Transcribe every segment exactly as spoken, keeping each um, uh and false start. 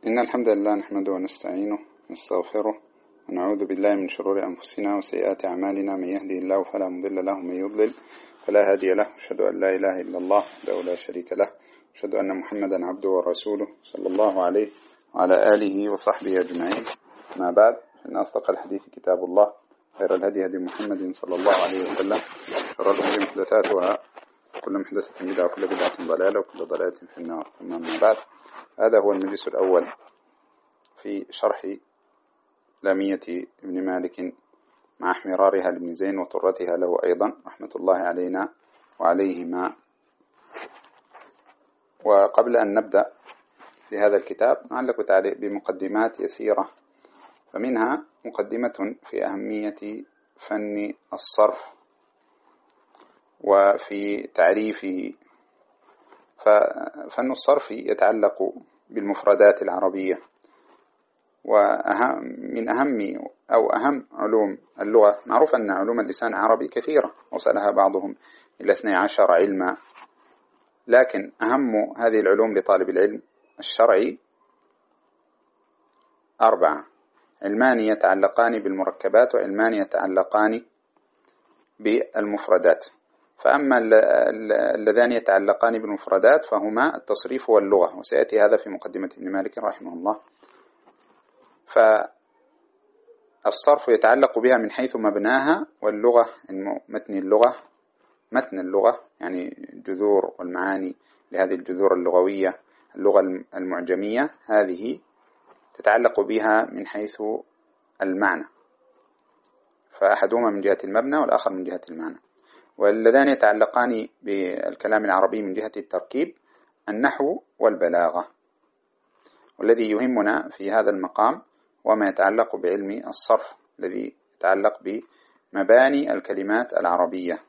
إن الحمد لله نحمده ونستعينه ونستغفره ونعوذ بالله من شرور أنفسنا وسيئات أعمالنا. من يهده الله فلا مضل له ومن يضلل فلا هادي له. أشهد أن لا إله إلا الله وحده لا شريك له، أشهد أن محمدا عبده ورسوله صلى الله عليه وعلى آله وصحبه أجمعين. ما بعد، إن أصدق الحديث كتاب الله، خير الهدي هدي محمد صلى الله عليه وسلم، شر الأمور محدثاتها، كل محدثة بدعة وكل بدعة ضلالة وكل ضلالة في النار. ثم ما بعد، هذا هو المجلس الأول في شرح لامية ابن مالك مع احمرارها لابن زين وطرتها له أيضا رحمة الله علينا وعليهما. وقبل أن نبدأ في هذا الكتاب نعلق تعليق بمقدمات يسيرة، فمنها مقدمة في أهمية فن الصرف وفي تعريفه. ففن الصرف يتعلق بالمفردات العربية، ومن أهم أو أهم علوم اللغة. معروف أن علوم اللسان العربي كثيرة، وصلها بعضهم إلى اثني عشر علما، لكن أهم هذه العلوم لطالب العلم الشرعي أربعة: علمان يتعلقان بالمركبات، وعلمان يتعلقان بالمفردات. فأما اللذان يتعلقان بالمفردات فهما التصريف واللغة، وسيأتي هذا في مقدمة ابن مالك رحمه الله. فالصرف يتعلق بها من حيث مبناها، واللغة متن اللغة متن اللغة يعني الجذور والمعاني لهذه الجذور اللغوية، اللغة المعجمية هذه تتعلق بها من حيث المعنى، فأحدهما من جهة المبنى والآخر من جهة المعنى. واللذان يتعلقان بالكلام العربي من جهة التركيب النحو والبلاغة. والذي يهمنا في هذا المقام وما يتعلق بعلم الصرف الذي يتعلق بمباني الكلمات العربية.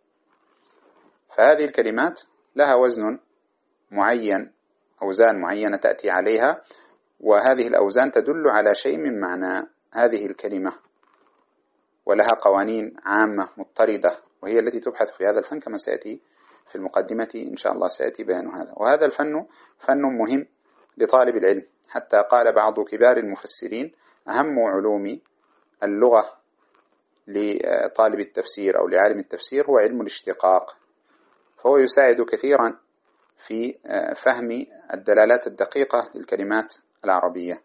فهذه الكلمات لها وزن معين، أوزان معينة تأتي عليها، وهذه الأوزان تدل على شيء من معنى هذه الكلمة، ولها قوانين عامة مضطردة، وهي التي تبحث في هذا الفن كما سيأتي في المقدمة إن شاء الله سيأتي بيان هذا. وهذا الفن فن مهم لطالب العلم، حتى قال بعض كبار المفسرين: أهم علوم اللغة لطالب التفسير أو لعالم التفسير هو علم الاشتقاق، فهو يساعد كثيرا في فهم الدلالات الدقيقة للكلمات العربية.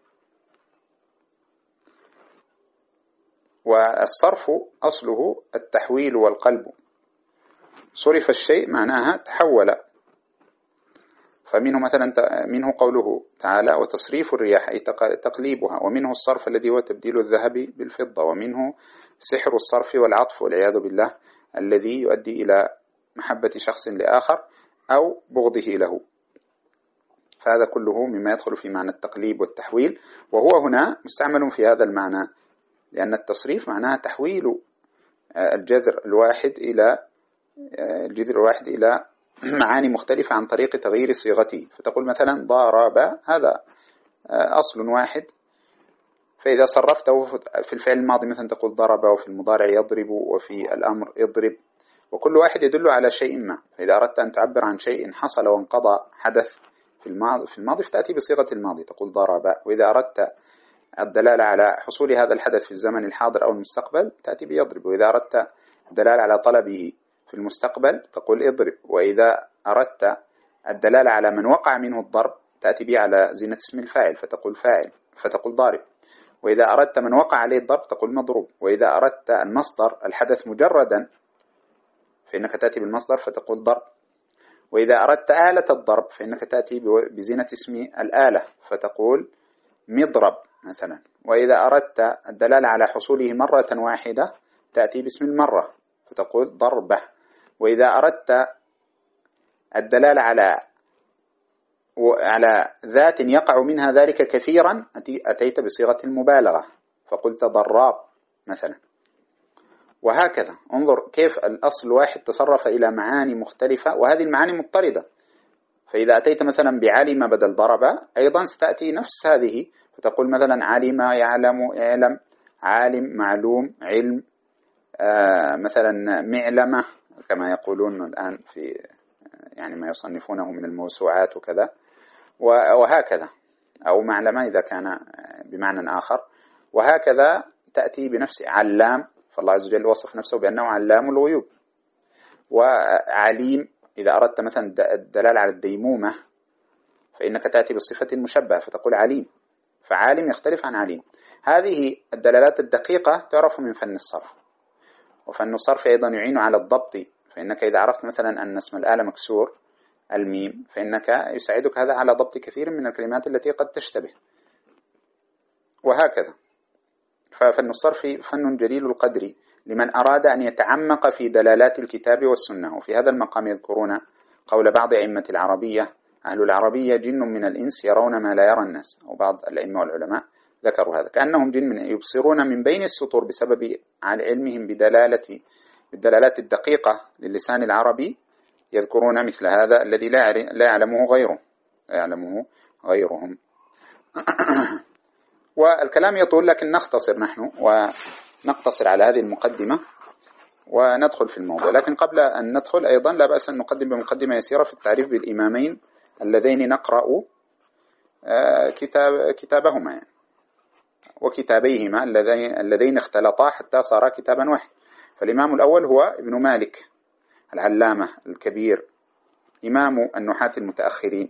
والصرف أصله التحويل والقلب، صرف الشيء معناها تحول. فمنه مثلا منه قوله تعالى: وتصريف الرياح أي تقليبها، ومنه الصرف الذي هو تبديل الذهب بالفضة، ومنه سحر الصرف والعطف والعياذ بالله الذي يؤدي إلى محبة شخص لآخر أو بغضه له. فهذا كله مما يدخل في معنى التقليب والتحويل، وهو هنا مستعمل في هذا المعنى، لأن التصريف معناها تحويل الجذر الواحد إلى الجذر الواحد إلى معاني مختلفة عن طريق تغيير صيغته. فتقول مثلا ضرب، هذا أصل واحد، فإذا صرفته في الفعل الماضي مثلا تقول ضرب، وفي المضارع يضرب، وفي الأمر اضرب، وكل واحد يدل على شيء ما. فإذا أردت أن تعبر عن شيء حصل وانقضى حدث في الماضي في الماضي فتأتي بصيغة الماضي تقول ضرب. وإذا أردت الدلالة على حصول هذا الحدث في الزمن الحاضر أو المستقبل تأتي بيضرب. وإذا أردت الدلالة على طلبه في المستقبل تقول اضرب. وإذا أردت الدلالة على من وقع منه الضرب تأتي به على زينة اسم الفاعل فتقول فاعل فتقول ضارب. وإذا أردت من وقع عليه الضرب تقول مضروب. وإذا أردت المصدر الحدث مجردا فإنك تأتي بالمصدر فتقول ضرب. وإذا أردت آلة الضرب فإنك تأتي بزينة اسم الآلة فتقول مضرب مثلا. وإذا أردت الدلالة على حصوله مرة واحدة تأتي باسم المرة فتقول ضربة. وإذا أردت الدلالة على على ذات يقع منها ذلك كثيرا أتيت بصيغة المبالغة فقلت ضراب مثلا. وهكذا انظر كيف الأصل واحد تصرف إلى معاني مختلفة، وهذه المعاني مضطردة. فإذا أتيت مثلا بعلم بدل ضرب أيضا ستأتي نفس هذه، فتقول مثلا علم يعلم اعلم، عالم معلوم علم، آه مثلا معلمة كما يقولون الآن في يعني ما يصنفونه من الموسوعات وكذا، وهكذا أو معلمة إذا كان بمعنى آخر. وهكذا تأتي بنفس علام، فالله عز وجل وصف نفسه بأنه علام الغيوب. وعليم إذا أردت مثلا الدلالة على الديمومة فإنك تأتي بالصفة المشبهة فتقول عليم، فعالم يختلف عن عليم. هذه الدلالات الدقيقة تعرف من فن الصرف، وفن الصرف أيضا يعين على الضبط، فإنك إذا عرفت مثلا أن اسم الآلة مكسور الميم فإنك يساعدك هذا على ضبط كثير من الكلمات التي قد تشتبه، وهكذا. ففن الصرف فن جليل القدر لمن أراد أن يتعمق في دلالات الكتاب والسنة. وفي هذا المقام يذكرون قول بعض أئمة العربية: أهل العربية جن من الإنس يرون ما لا يرى الناس. أو بعض الأئمة والعلماء ذكروا هذا، كأنهم جن من يبصرون من بين السطور بسبب علمهم بدلالة بالدلالات الدقيقة للسان العربي، يذكرون مثل هذا الذي لا يعلمه غيره لا يعلمه غيرهم. والكلام يطول، لكن نختصر نحن ونقتصر على هذه المقدمة وندخل في الموضوع. لكن قبل أن ندخل أيضا لا بأس أن نقدم بمقدمة يسيرة في التعريف بالإمامين اللذين نقرأ كتاب كتابهما يعني وكتابيهما اللذين اللذين اختلطا حتى صارا كتابا واحد. فالإمام الأول هو ابن مالك العلامة الكبير، إمام النحاة المتأخرين.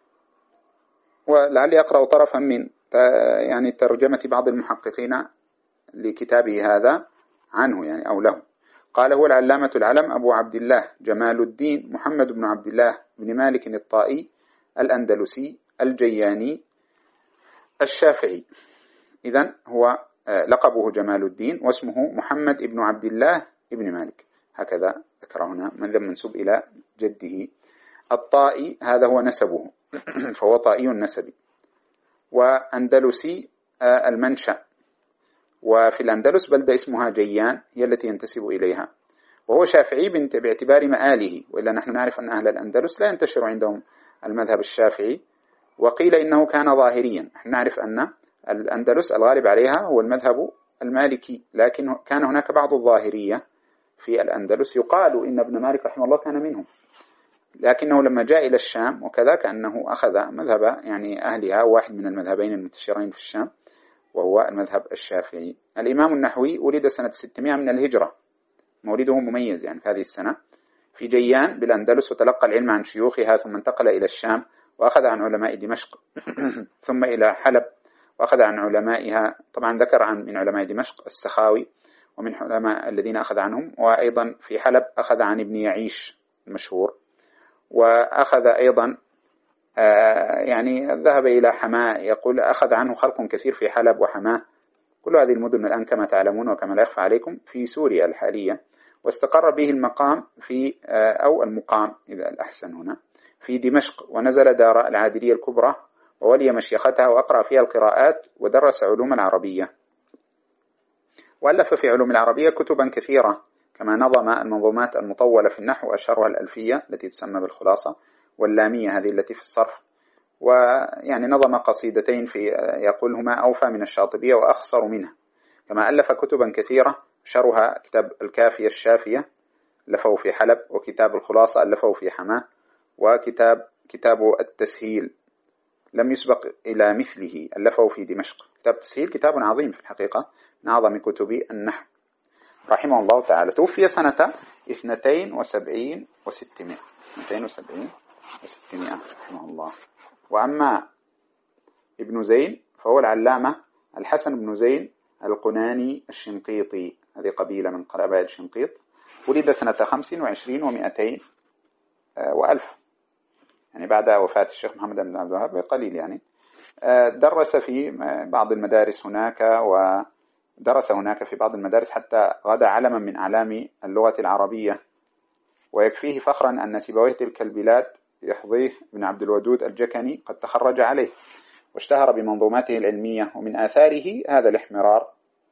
ولعلي أقرأ طرفا من يعني ترجمة بعض المحققين لكتابه هذا عنه يعني أو له. قال: هو العلامة العلم أبو عبد الله جمال الدين محمد بن عبد الله بن مالك الطائي الأندلسي الجياني الشافعي. إذن هو لقبه جمال الدين واسمه محمد بن عبد الله بن مالك، هكذا ذكر هنا من ذا منسوب إلى جده. الطائي هذا هو نسبه فهو طائي النسب، وأندلسي المنشأ. وفي الأندلس بلدة اسمها جيان هي التي ينتسب إليها. وهو شافعي باعتبار مآله، وإلا نحن نعرف أن أهل الأندلس لا ينتشر عندهم المذهب الشافعي، وقيل إنه كان ظاهريا. نحن نعرف أن الأندلس الغالب عليها هو المذهب المالكي، لكن كان هناك بعض الظاهرية في الأندلس، يقال إن ابن مالك رحمه الله كان منهم، لكنه لما جاء إلى الشام وكذا كأنه أخذ مذهب يعني أهلها، واحد من المذهبين المنتشرين في الشام وهو المذهب الشافعي. الإمام النحوي ولد سنة ستمائة من الهجرة، مولده مميز يعني في هذه السنة، في جيان بالأندلس، وتلقى العلم عن شيوخها ثم انتقل إلى الشام وأخذ عن علماء دمشق ثم إلى حلب وأخذ عن علمائها. طبعا ذكر عن من علماء دمشق السخاوي ومن علماء الذين أخذ عنهم، وأيضا في حلب أخذ عن ابن يعيش المشهور، وأخذ أيضا آه يعني ذهب إلى حماة، يقول أخذ عنه خلق كثير في حلب وحماة، كل هذه المدن الآن كما تعلمون وكما لا يخفى عليكم في سوريا الحالية. واستقر به المقام في آه أو المقام إذا الأحسن هنا في دمشق، ونزل دار العادلية الكبرى وولي مشيختها وأقرأ فيها القراءات ودرس علوم العربية، وألف في علوم العربية كتبا كثيرة، كما نظم المنظومات المطولة في النحو أشهرها الألفية التي تسمى بالخلاصة، واللامية هذه التي في الصرف. ويعني نظم قصيدتين في يقولهما أوفى من الشاطبية وأخصر منها، كما ألف كتبا كثيرة أشهرها كتاب الكافية الشافية ألفه في حلب، وكتاب الخلاصة ألفه في حماة، وكتاب كتاب التسهيل لم يسبق إلى مثله ألفه في دمشق. كتاب التسهيل كتاب عظيم في الحقيقة من أعظم كتب النحو رحمه الله تعالى. توفي سنة اثنتين وسبعين وستمائة اثنتين وسبعين وستمائة رحمه الله. وأما ابن زين فهو العلامة الحسن بن زين القناني الشنقيطي، هذه قبيلة من قبائل الشنقيط، ولد سنة خمس وعشرين ومئتين وألف، يعني بعد وفاة الشيخ محمد بن عبد الوهاب بقليل يعني. درس في بعض المدارس هناك، ودرس هناك في بعض المدارس حتى غدا علما من أعلام اللغة العربية. ويكفيه فخرا أن سيبويه تلك البلاد يحظيه بن عبد الودود الجكني قد تخرج عليه، واشتهر بمنظوماته العلمية. ومن آثاره هذا الاحمرار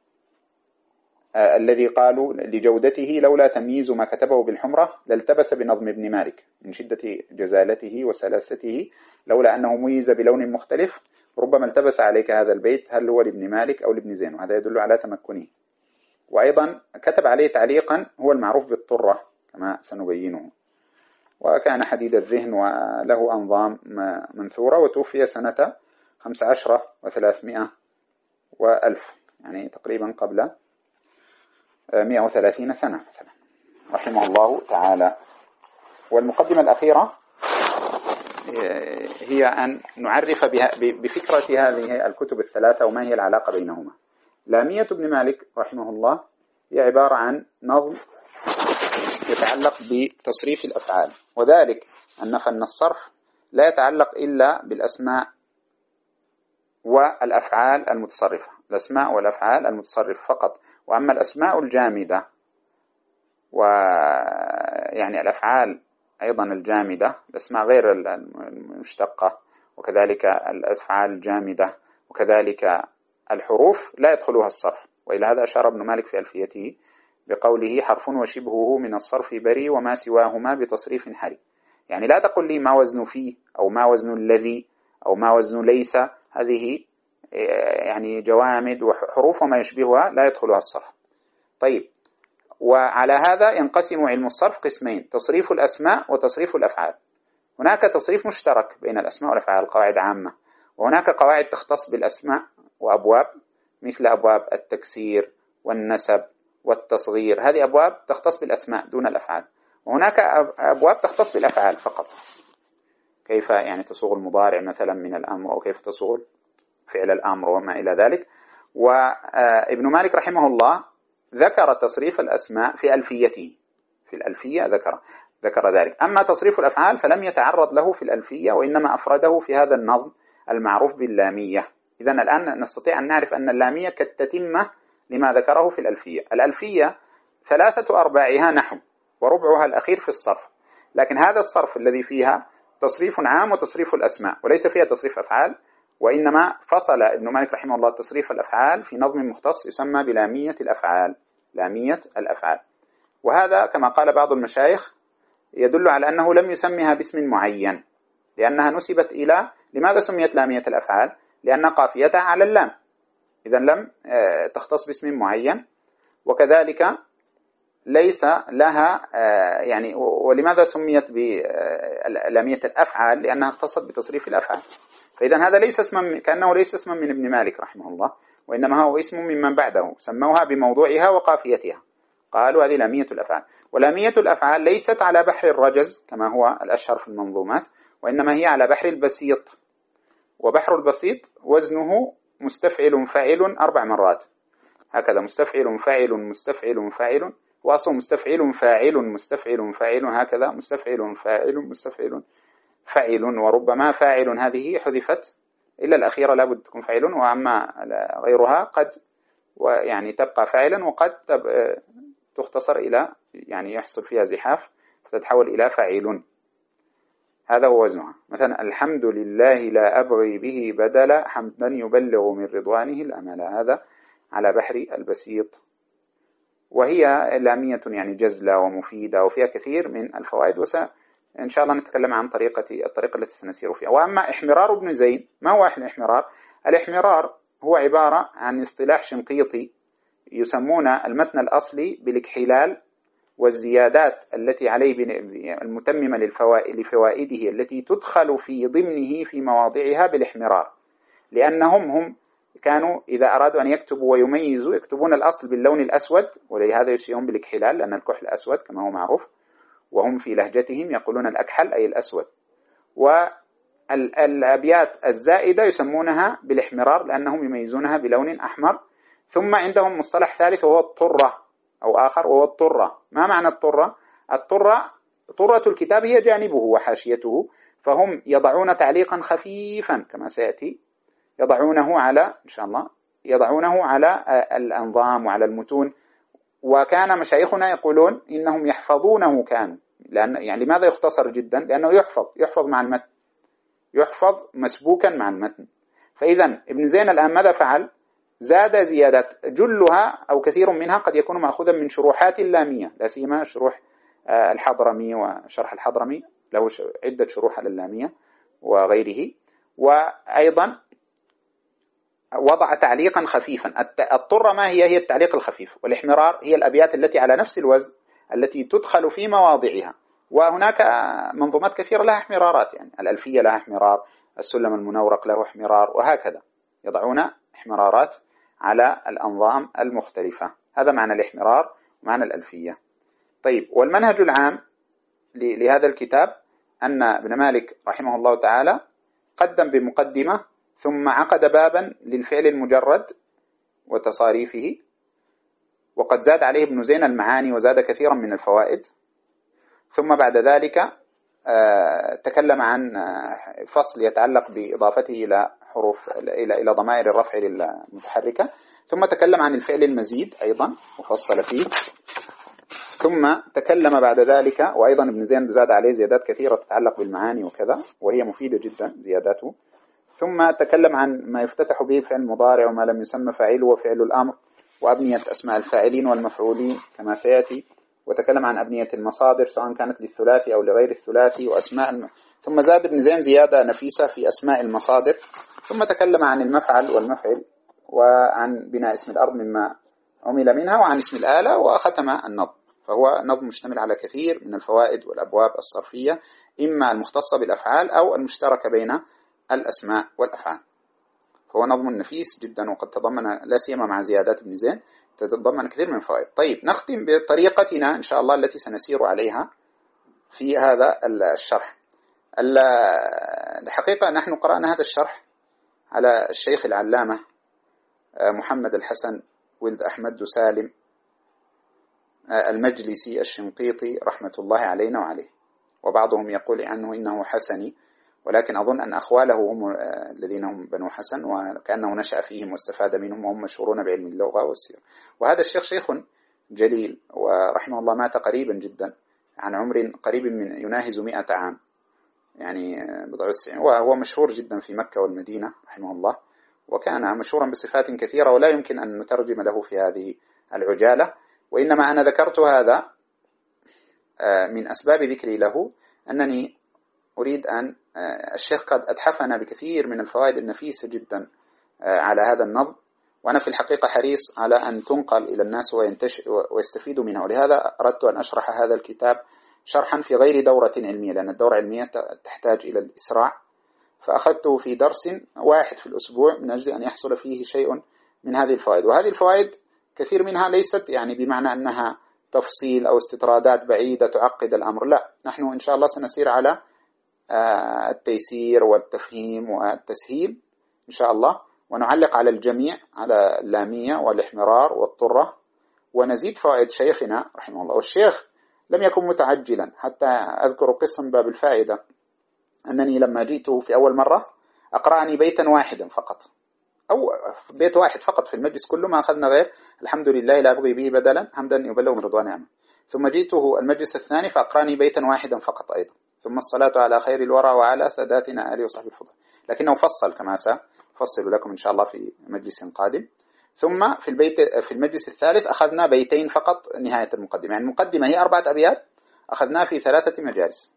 آه الذي قالوا لجودته لولا تمييز ما كتبه بالحمرة لالتبس بنظم ابن مالك، من شدة جزالته وسلاسته لولا أنه ميز بلون مختلف ربما التبس عليك هذا البيت هل هو لابن مالك أو لابن زين، وهذا يدل على تمكنه. وأيضا كتب عليه تعليقا هو المعروف بالطرة كما سنبينه، وكان حديد الذهن وله أنظام منثورة. وتوفي سنة خمس عشرة وثلاثمائة وألف، يعني تقريبا قبل مئة وثلاثين سنة مثلا، رحمه الله تعالى. والمقدمة الأخيرة هي أن نعرف بها بفكرة هذه الكتب الثلاثة وما هي العلاقة بينهما. لامية ابن مالك رحمه الله هي عبارة عن نظم يتعلق بتصريف الأفعال، وذلك أن فن الصرف لا يتعلق إلا بالأسماء والأفعال المتصرفة، الأسماء والأفعال المتصرفة فقط. وأما الأسماء الجامدة ويعني الأفعال أيضا الجامدة، الأسماء غير المشتقة، وكذلك الأفعال الجامدة، وكذلك الحروف لا يدخلها الصرف. وإلى هذا أشار ابن مالك في ألفيته بقوله: حرف وشبهه من الصرف بري وما سواهما بتصريف حري. يعني لا تقل لي ما وزن فيه أو ما وزن الذي أو ما وزن ليس، هذه يعني جوامد وحروف وما يشبهها لا يدخلها الصرف. طيب، وعلى هذا ينقسم علم الصرف قسمين: تصريف الأسماء وتصريف الأفعال. هناك تصريف مشترك بين الأسماء والأفعال، قواعد عامة، وهناك قواعد تختص بالأسماء وأبواب، مثل أبواب التكسير والنسب والتصغير، هذه أبواب تختص بالأسماء دون الأفعال. وهناك أبواب تختص بالأفعال فقط، كيف يعني تصوغ المضارع مثلا من الأمر، أو كيف تصوغ فعل الأمر وما إلى ذلك. وابن مالك رحمه الله ذكر تصريف الأسماء في ألفيته، في الألفية ذكر ذكر ذلك. أما تصريف الأفعال فلم يتعرض له في الألفية، وإنما أفرده في هذا النظم المعروف باللامية. إذن الآن نستطيع أن نعرف أن اللامية كالتتمة لما ذكره في الألفية. الألفية ثلاثة أرباعها نحو، وربعها الأخير في الصرف، لكن هذا الصرف الذي فيها تصريف عام وتصريف الأسماء، وليس فيها تصريف أفعال، وإنما فصل ابن مالك رحمه الله تصريف الأفعال في نظم مختص يسمى بلامية الأفعال، لامية الأفعال. وهذا كما قال بعض المشايخ يدل على أنه لم يسميها باسم معين، لأنها نسبت إلى، لماذا سميت لامية الأفعال؟ لأن قافيتها على اللام، إذا لم تختص باسم معين. وكذلك ليس لها يعني، ولماذا سميت بلامية الأفعال؟ لأنها اختصت بتصريف الأفعال. فإذا هذا ليس اسما، كأنه ليس اسما من ابن مالك رحمه الله، وإنما هو اسم ممن بعده، سموها بموضوعها وقافيتها، قالوا هذه لامية الأفعال. ولامية الأفعال ليست على بحر الرجز كما هو الأشهر في المنظومات، وإنما هي على بحر البسيط. وبحر البسيط وزنه مستفعل فاعل أربع مرات، هكذا: مستفعل فاعل مستفعل فاعل، وأصل مستفعل فاعل مستفعل فاعل، هكذا مستفعل فاعل مستفعل فاعل. وربما فاعل هذه حذفت إلا الأخيرة لابد تكون فاعل، وأما غيرها قد ويعني تبقى فاعلا، وقد تختصر إلى يعني يحصل فيها زحاف فتتحول إلى فاعل. هذا هو وزنها. مثلا: الحمد لله لا أبغي به بدلا حمدا يبلغ من رضوانه الأمل، هذا على بحر البسيط. وهي لامية يعني جزلة ومفيدة وفيها كثير من الفوائد، وإن شاء الله نتكلم عن طريقة الطريقة التي سنسير فيها. وأما إحمرار ابن زين، ما هو الإحمرار؟ الإحمرار هو عبارة عن اصطلاح شنقيطي يسمون المتن الأصلي بالاكحلال والزيادات التي عليه المتممة لفوائده التي تدخل في ضمنه في مواضعها بالاحمرار، لأنهم هم كانوا إذا أرادوا أن يكتبوا ويميزوا يكتبون الأصل باللون الأسود، ولهذا يسمون بالاكحلال لأن الكحل أسود كما هو معروف، وهم في لهجتهم يقولون الأكحل أي الأسود. والأبيات الزائدة يسمونها بالاحمرار لأنهم يميزونها بلون أحمر. ثم عندهم مصطلح ثالث وهو الطرة أو آخر، وهو الطرة. ما معنى الطرة؟ الطرة طرة الكتاب هي جانبه وحاشيته، فهم يضعون تعليقا خفيفا كما سيأتي، يضعونه على إن شاء الله يضعونه على الأنظام وعلى المتون. وكان مشايخنا يقولون إنهم يحفظونه، كانوا لأن يعني لماذا يختصر جدا؟ لأنه يحفظ يحفظ مع المتن، يحفظ مسبوكا مع المتن. فإذا ابن زين الآن ماذا فعل؟ زاد زيادات، جلها أو كثير منها قد يكون مأخوذا من شروحات اللامية، لا سيما شروح الحضرمي وشرح الحضرمي له عدة شروح على اللامية وغيره. وأيضا وضع تعليقا خفيفا. الطرة ما هي؟ هي التعليق الخفيف، والإحمرار هي الأبيات التي على نفس الوزن التي تدخل في مواضعها. وهناك منظومات كثيرة لها احمرارات، يعني الألفية لها احمرار، السلم المنورق له احمرار، وهكذا يضعون احمرارات على الأنظام المختلفة. هذا معنى الاحمرار ومعنى الألفية. طيب، والمنهج العام لهذا الكتاب أن ابن مالك رحمه الله تعالى قدم بمقدمة ثم عقد بابا للفعل المجرد وتصاريفه، وقد زاد عليه ابن زين المعاني وزاد كثيرا من الفوائد. ثم بعد ذلك تكلم عن فصل يتعلق بإضافته إلى حروف إلى إلى ضمائر الرفع المتحركة. ثم تكلم عن الفعل المزيد أيضا وفصل فيه. ثم تكلم بعد ذلك، وأيضا ابن زين زاد عليه زيادات كثيرة تتعلق بالمعاني وكذا، وهي مفيدة جدا زياداته. ثم تكلم عن ما يفتتح به فعل المضارع وما لم يسمى فاعله وفعل الأمر، وأبنية أسماء الفاعلين والمفعولين كما سيأتي. وتكلم عن أبنية المصادر سواء كانت للثلاثي أو لغير الثلاثي وأسماء الم... ثم زاد ابن زين زيادة نفيسة في أسماء المصادر. ثم تكلم عن المفعل والمفعل وعن بناء اسم الأرض مما عمل منها وعن اسم الآلة، وختم النظم. فهو نظم مشتمل على كثير من الفوائد والأبواب الصرفية، إما المختصة بالأفعال أو المشتركة بين الأسماء والأفعال. فهو نظم نفيس جدا، وقد تضمن لا سيما مع زيادات ابن زين تتضمن كثير من الفوائد. طيب، نختم بطريقتنا إن شاء الله التي سنسير عليها في هذا الشرح. الحقيقة نحن قرأنا هذا الشرح على الشيخ العلامة محمد الحسن ولد أحمد سالم المجلسي الشنقيطي رحمة الله علينا وعليه. وبعضهم يقول عنه إنه حسني، ولكن أظن أن أخواله هم الذين هم بنو حسن، وكأنه نشأ فيهم واستفاد منهم، وهم مشهورون بعلم اللغة والسير. وهذا الشيخ شيخ جليل، ورحمه الله مات قريبا جدا عن عمر قريب من يناهز مئة عام، يعني بضع السنين، وهو مشهور جدا في مكة والمدينة رحمه الله، وكان مشهورا بصفات كثيرة ولا يمكن أن نترجم له في هذه العجالة. وإنما أنا ذكرت هذا من أسباب ذكري له أنني أريد أن الشيخ قد أتحفنا بكثير من الفوائد النفيسة جدا على هذا النظم، وأنا في الحقيقة حريص على أن تنقل إلى الناس ويستفيدوا منها. ولهذا أردت أن أشرح هذا الكتاب شرحا في غير دورة علمية، لأن الدورة العلمية تحتاج إلى الإسراع، فأخذته في درس واحد في الأسبوع من أجل أن يحصل فيه شيء من هذه الفوائد. وهذه الفوائد كثير منها ليست يعني بمعنى أنها تفصيل أو استطرادات بعيدة تعقد الأمر، لا، نحن إن شاء الله سنسير على التيسير والتفهيم والتسهيل إن شاء الله، ونعلق على الجميع، على اللامية والإحمرار والطرة، ونزيد فوائد شيخنا رحمه الله. والشيخ لم يكن متعجلا، حتى أذكر قصة باب الفائدة أنني لما جئته في أول مرة أقرأني بيتا واحدا فقط، أو بيت واحد فقط في المجلس كله، ما أخذنا غير الحمد لله لا أبغي به بدلا حمدا يبلغ من رضوان نعمه. ثم جئته المجلس الثاني فأقرأني بيتا واحدا فقط أيضا، ثم الصلاة على خير الورى وعلى ساداتنا آله وصحبه الفضل، لكنه فصل كما سأفصل لكم إن شاء الله في مجلس قادم. ثم في البيت في المجلس الثالث أخذنا بيتين فقط نهاية المقدمة، يعني المقدمة هي أربعة أبيات أخذناها في ثلاثة مجالس.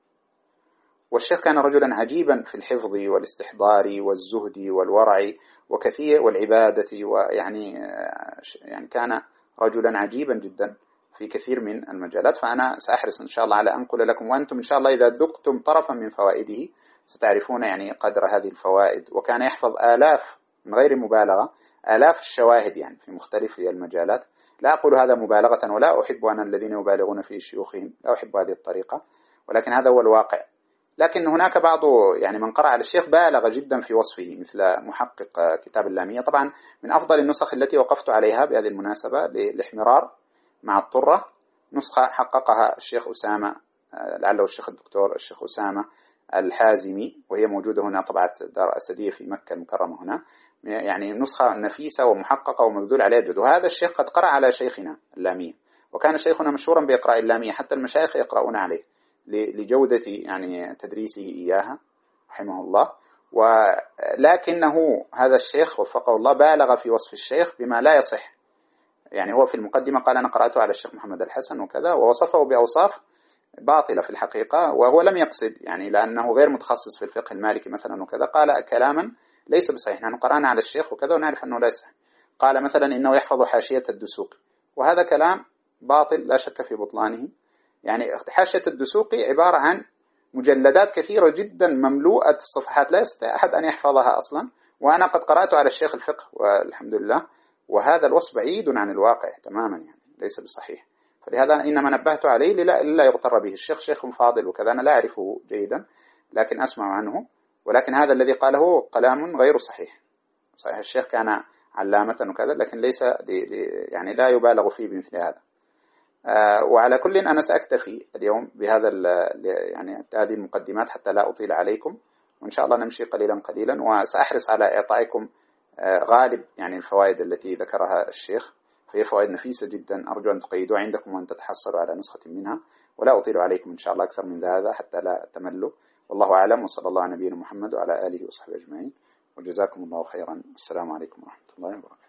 والشيخ كان رجلا عجيبا في الحفظ والاستحضار والزهد والورع وكثير والعبادة، ويعني يعني كان رجلا عجيبا جدا في كثير من المجالات. فأنا سأحرص إن شاء الله على أنقل لكم، وأنتم إن شاء الله إذا ذقتم طرفا من فوائده ستعرفون يعني قدر هذه الفوائد. وكان يحفظ آلاف من غير مبالغة، آلاف الشواهد يعني في مختلف المجالات. لا أقول هذا مبالغة، ولا أحب أنا الذين يبالغون في شيوخهم، لا أحب هذه الطريقة، ولكن هذا هو الواقع. لكن هناك بعض يعني من قرأ على الشيخ بالغ جدا في وصفه، مثل محقق كتاب اللامية. طبعا من أفضل النسخ التي وقفت عليها بهذه المناسبة للإحمرار مع الطرة، نسخة حققها الشيخ أسامة، لعله الشيخ الدكتور الشيخ أسامة الحازمي، وهي موجودة هنا طبعة دار أسدية في مكة المكرمة هنا، يعني نسخة نفيسة ومحققة ومبذول عليها جهد. وهذا الشيخ قد قرأ على شيخنا اللامية، وكان شيخنا مشهورا بإقراء اللامية، حتى المشايخ يقرؤون عليه لجودة يعني تدريسه إياها رحمه الله. ولكنه هذا الشيخ وفقه الله بالغ في وصف الشيخ بما لا يصح. يعني هو في المقدمة قال أنا قرأته على الشيخ محمد الحسن وكذا، ووصفه بأوصاف باطلة في الحقيقة، وهو لم يقصد يعني لأنه غير متخصص في الفقه المالكي مثلا وكذا، قال كلاما ليس بصحيح. نحن قرأنا على الشيخ وكذا ونعرف أنه لا يصح. قال مثلا إنه يحفظ حاشية الدسوقي، وهذا كلام باطل لا شك في بطلانه. يعني حاشية الدسوقي عبارة عن مجلدات كثيرة جدا مملوءة الصفحات، لا يستطيع أحد أن يحفظها أصلا. وأنا قد قرأت على الشيخ الفقه والحمد لله، وهذا الوصف بعيد عن الواقع تماما، يعني ليس بصحيح. فلهذا إنما نبهت عليه للا, للا يغتر به. الشيخ شيخ فاضل وكذا، أنا لا أعرفه جيدا لكن أسمع عنه، ولكن هذا الذي قاله كلام غير صحيح. صحيح الشيخ كان علامة وكذا، لكن ليس دي دي يعني لا يبالغ فيه بمثل هذا. آه وعلى كل أنا سأكتفي اليوم بهذا يعني هذه المقدمات حتى لا أطيل عليكم، وإن شاء الله نمشي قليلا قليلا، وسأحرص على إعطائكم آه غالب يعني الفوائد التي ذكرها الشيخ، فهي فوائد نفيسة جدا، أرجو أن تقيدوا عندكم وأن تتحصلوا على نسخة منها، ولا أطيل عليكم إن شاء الله أكثر من هذا حتى لا تملوا. والله أعلم، وصلى الله على نبينا محمد وعلى آله وصحبه أجمعين، وجزاكم الله خيرا. السلام عليكم ورحمة الله وبركاته.